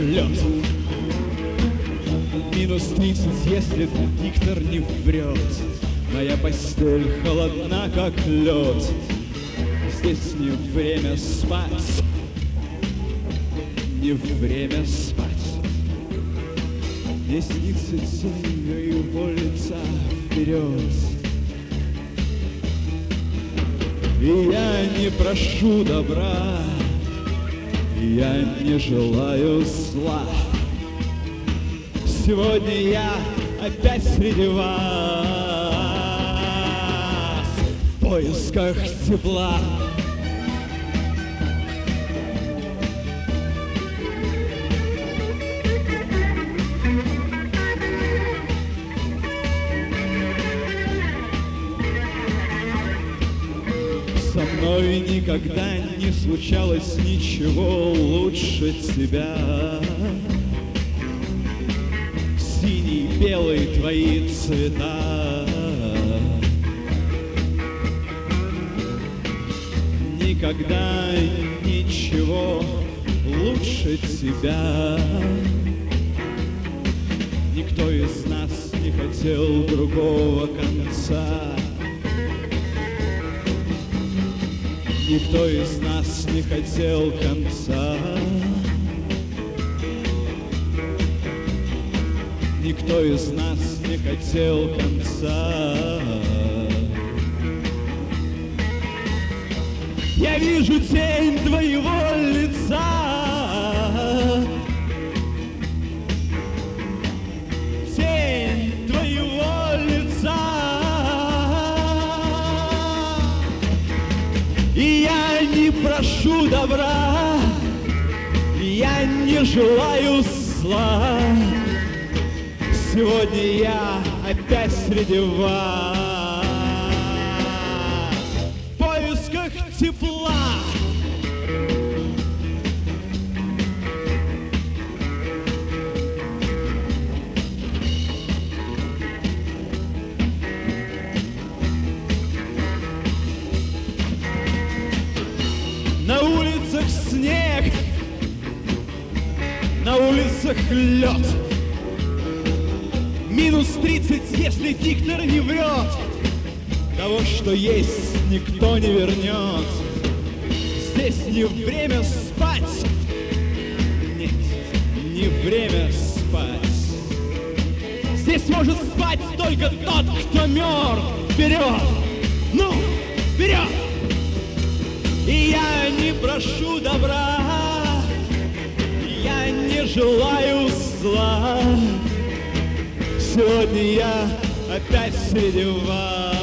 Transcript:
лед. Минус 30, если диктор не врет. Моя постель холодна, как лед. Здесь не время спать, не время спать. Мне снится тень, и его лица вперед. И я не прошу добра, и я не желаю зла. Сегодня я опять среди вас в поисках тепла. Со мной никогда не случалось ничего лучше тебя. Синий, белый твои цвета. Никогда ничего лучше тебя. Никто из нас не хотел другого конца. Никто из нас не хотел конца. Никто из нас не хотел конца. Я вижу тень твоего лица. Тень твоего лица. И я не прошу добра, я не желаю зла. Сегодня я опять среди вас в поисках тепла. На улицах снег, на улицах лед. Минус 30, если диктор не врет. Того, что есть, никто не вернет. Здесь не время спать. Нет, не время спать. Здесь может спать только тот, кто мертв. Вперед! Ну, вперед! И я не прошу добра, я не желаю зла. Сегодня я опять среди вас